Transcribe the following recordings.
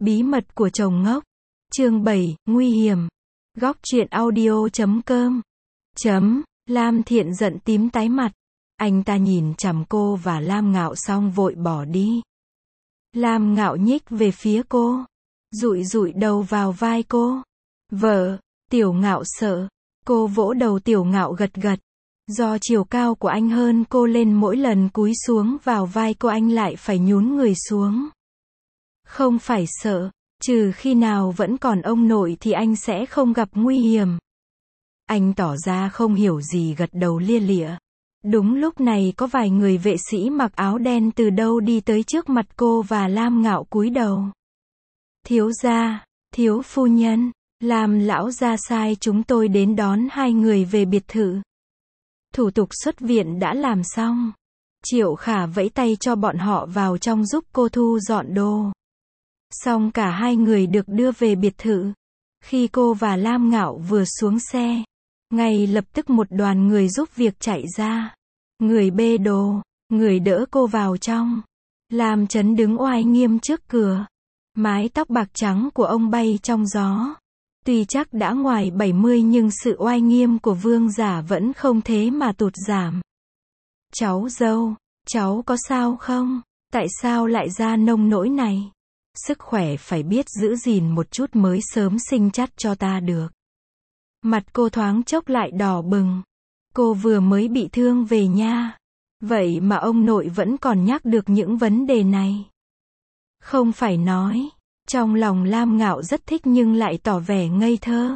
Bí mật của chồng ngốc. Chương 7, nguy hiểm. Góc truyện audio.com. Lam Thiện giận tím tái mặt. Anh ta nhìn chằm cô và Lam Ngạo xong vội bỏ đi. Lam Ngạo nhích về phía cô, dụi dụi đầu vào vai cô. Vợ, Tiểu Ngạo sợ. Cô vỗ đầu Tiểu Ngạo gật gật. Do chiều cao của anh hơn cô lên mỗi lần cúi xuống vào vai cô anh lại phải nhún người xuống. Không phải sợ, trừ khi nào vẫn còn ông nội thì anh sẽ không gặp nguy hiểm. Anh tỏ ra không hiểu gì gật đầu lia lịa. Đúng lúc này có vài người vệ sĩ mặc áo đen từ đâu đi tới trước mặt cô và Lam Ngạo cúi đầu. Thiếu gia, thiếu phu nhân, Lam lão gia sai chúng tôi đến đón hai người về biệt thự. Thủ tục xuất viện đã làm xong. Triệu Khả vẫy tay cho bọn họ vào trong giúp cô thu dọn đồ. Xong cả hai người được đưa về biệt thự. Khi cô và Lam Ngạo vừa xuống xe, ngay lập tức một đoàn người giúp việc chạy ra. Người bê đồ, người đỡ cô vào trong. Lam Chấn đứng oai nghiêm trước cửa. Mái tóc bạc trắng của ông bay trong gió. Tuy chắc đã ngoài 70 nhưng sự oai nghiêm của vương giả vẫn không thế mà tụt giảm. Cháu dâu, cháu có sao không? Tại sao lại ra nông nỗi này? Sức khỏe phải biết giữ gìn một chút mới sớm sinh chắt cho ta được. Mặt cô thoáng chốc lại đỏ bừng. Cô vừa mới bị thương về nha. Vậy mà ông nội vẫn còn nhắc được những vấn đề này. Không phải nói. Trong lòng Lam Ngạo rất thích nhưng lại tỏ vẻ ngây thơ.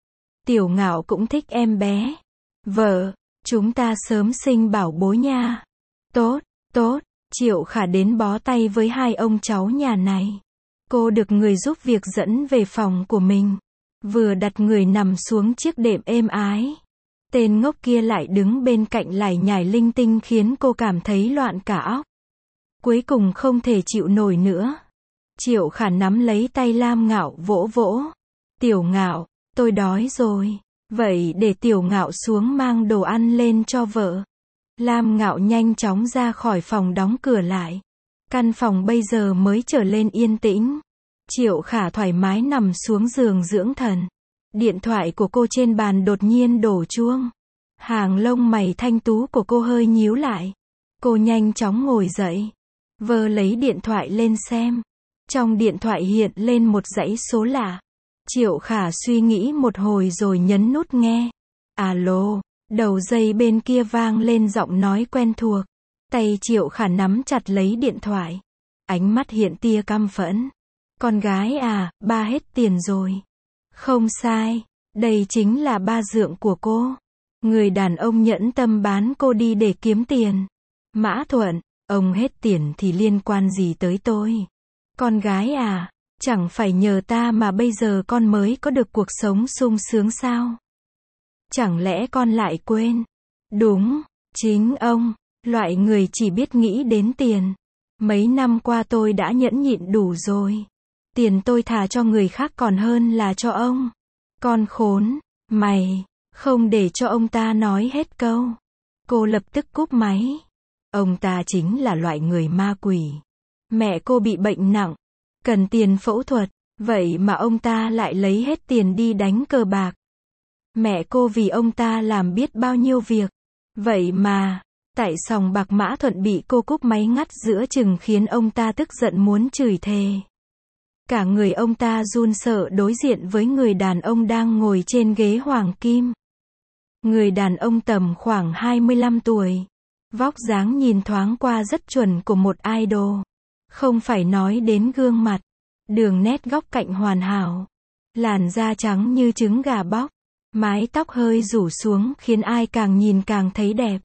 Tiểu Ngạo cũng thích em bé. Vợ, chúng ta sớm sinh bảo bối nha. Tốt, tốt. Triệu Khả đến bó tay với hai ông cháu nhà này. Cô được người giúp việc dẫn về phòng của mình. Vừa đặt người nằm xuống chiếc đệm êm ái. Tên ngốc kia lại đứng bên cạnh lải nhải linh tinh khiến cô cảm thấy loạn cả óc. Cuối cùng không thể chịu nổi nữa. Triệu Khả nắm lấy tay Lam Ngạo vỗ vỗ. Tiểu Ngạo, tôi đói rồi. Vậy để Tiểu Ngạo xuống mang đồ ăn lên cho vợ. Lam Ngạo nhanh chóng ra khỏi phòng đóng cửa lại. Căn phòng bây giờ mới trở lên yên tĩnh. Triệu Khả thoải mái nằm xuống giường dưỡng thần. Điện thoại của cô trên bàn đột nhiên đổ chuông. Hàng lông mày thanh tú của cô hơi nhíu lại. Cô nhanh chóng ngồi dậy. Vơ lấy điện thoại lên xem. Trong điện thoại hiện lên một dãy số lạ. Triệu Khả suy nghĩ một hồi rồi nhấn nút nghe. Alo, đầu dây bên kia vang lên giọng nói quen thuộc. Tay Triệu Khả nắm chặt lấy điện thoại. Ánh mắt hiện tia căm phẫn. Con gái à, ba hết tiền rồi. Không sai, đây chính là ba dượng của cô. Người đàn ông nhẫn tâm bán cô đi để kiếm tiền. Mã Thuận, ông hết tiền thì liên quan gì tới tôi? Con gái à, chẳng phải nhờ ta mà bây giờ con mới có được cuộc sống sung sướng sao? Chẳng lẽ con lại quên? Đúng, chính ông, loại người chỉ biết nghĩ đến tiền. Mấy năm qua tôi đã nhẫn nhịn đủ rồi. Tiền tôi thà cho người khác còn hơn là cho ông. Con khốn, mày, không để cho ông ta nói hết câu. Cô lập tức cúp máy. Ông ta chính là loại người ma quỷ. Mẹ cô bị bệnh nặng, cần tiền phẫu thuật, vậy mà ông ta lại lấy hết tiền đi đánh cờ bạc. Mẹ cô vì ông ta làm biết bao nhiêu việc. Vậy mà, tại sòng bạc Mã Thuận bị cô cúp máy ngắt giữa chừng khiến ông ta tức giận muốn chửi thề. Cả người ông ta run sợ đối diện với người đàn ông đang ngồi trên ghế hoàng kim. Người đàn ông tầm khoảng 25 tuổi. Vóc dáng nhìn thoáng qua rất chuẩn của một idol. Không phải nói đến gương mặt. Đường nét góc cạnh hoàn hảo. Làn da trắng như trứng gà bóc. Mái tóc hơi rủ xuống khiến ai càng nhìn càng thấy đẹp.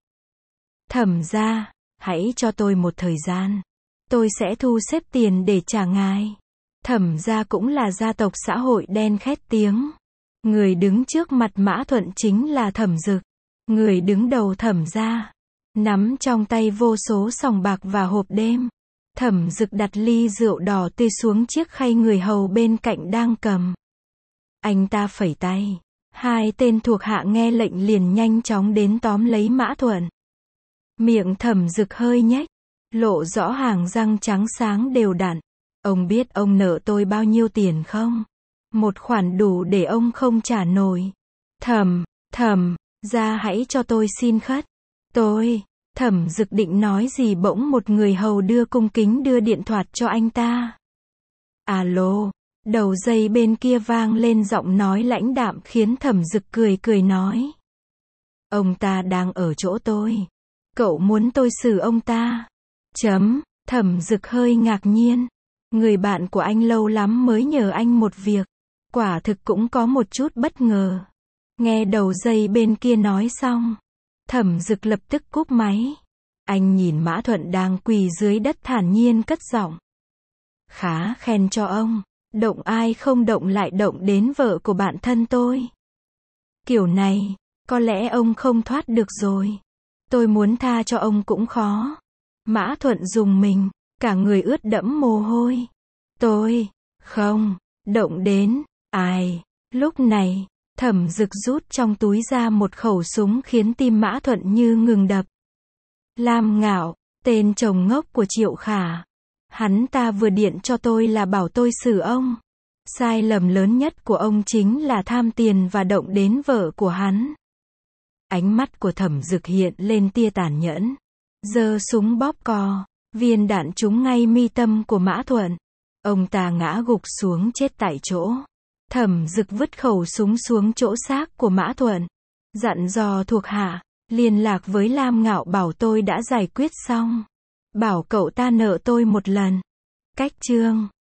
Thẩm gia, hãy cho tôi một thời gian. Tôi sẽ thu xếp tiền để trả ngài. Thẩm gia cũng là gia tộc xã hội đen khét tiếng. Người đứng trước mặt Mã Thuận chính là Thẩm Dực. Người đứng đầu Thẩm gia. Nắm trong tay vô số sòng bạc và hộp đêm. Thẩm Dực đặt ly rượu đỏ tươi xuống chiếc khay người hầu bên cạnh đang cầm. Anh ta phẩy tay. Hai tên thuộc hạ nghe lệnh liền nhanh chóng đến tóm lấy Mã Thuận. Miệng Thẩm Dực hơi nhếch, lộ rõ hàng răng trắng sáng đều đặn. Ông biết ông nợ tôi bao nhiêu tiền không? Một khoản đủ để ông không trả nổi. Thẩm gia hãy cho tôi xin khất. Thẩm Dực định nói gì bỗng một người hầu cung kính đưa điện thoại cho anh ta. Alo, đầu dây bên kia vang lên giọng nói lãnh đạm khiến Thẩm Dực cười nói. Ông ta đang ở chỗ tôi. Cậu muốn tôi xử ông ta? Thẩm Dực hơi ngạc nhiên. Người bạn của anh lâu lắm mới nhờ anh một việc. Quả thực cũng có một chút bất ngờ. Nghe đầu dây bên kia nói xong, Thẩm Dực lập tức cúp máy. Anh nhìn Mã Thuận đang quỳ dưới đất thản nhiên cất giọng. Khá khen cho ông. Động ai không động lại động đến vợ của bạn thân tôi. Kiểu này, có lẽ ông không thoát được rồi. Tôi muốn tha cho ông cũng khó. Mã Thuận rùng mình, cả người ướt đẫm mồ hôi. Tôi không động đến ai. Lúc này, Thẩm Dực rút trong túi ra một khẩu súng khiến tim Mã Thuận như ngừng đập. Lam Ngạo, tên chồng ngốc của Triệu Khả. Hắn ta vừa điện cho tôi là bảo tôi xử ông. Sai lầm lớn nhất của ông chính là tham tiền và động đến vợ của hắn. Ánh mắt của Thẩm Dực hiện lên tia tàn nhẫn. Giơ súng bóp cò, viên đạn trúng ngay mi tâm của Mã Thuận. Ông ta ngã gục xuống chết tại chỗ. Thẩm Dực vứt khẩu súng xuống chỗ xác của Mã Thuận. Dặn dò thuộc hạ, liên lạc với Lam Ngạo bảo tôi đã giải quyết xong. Bảo cậu ta nợ tôi một lần. Cách chương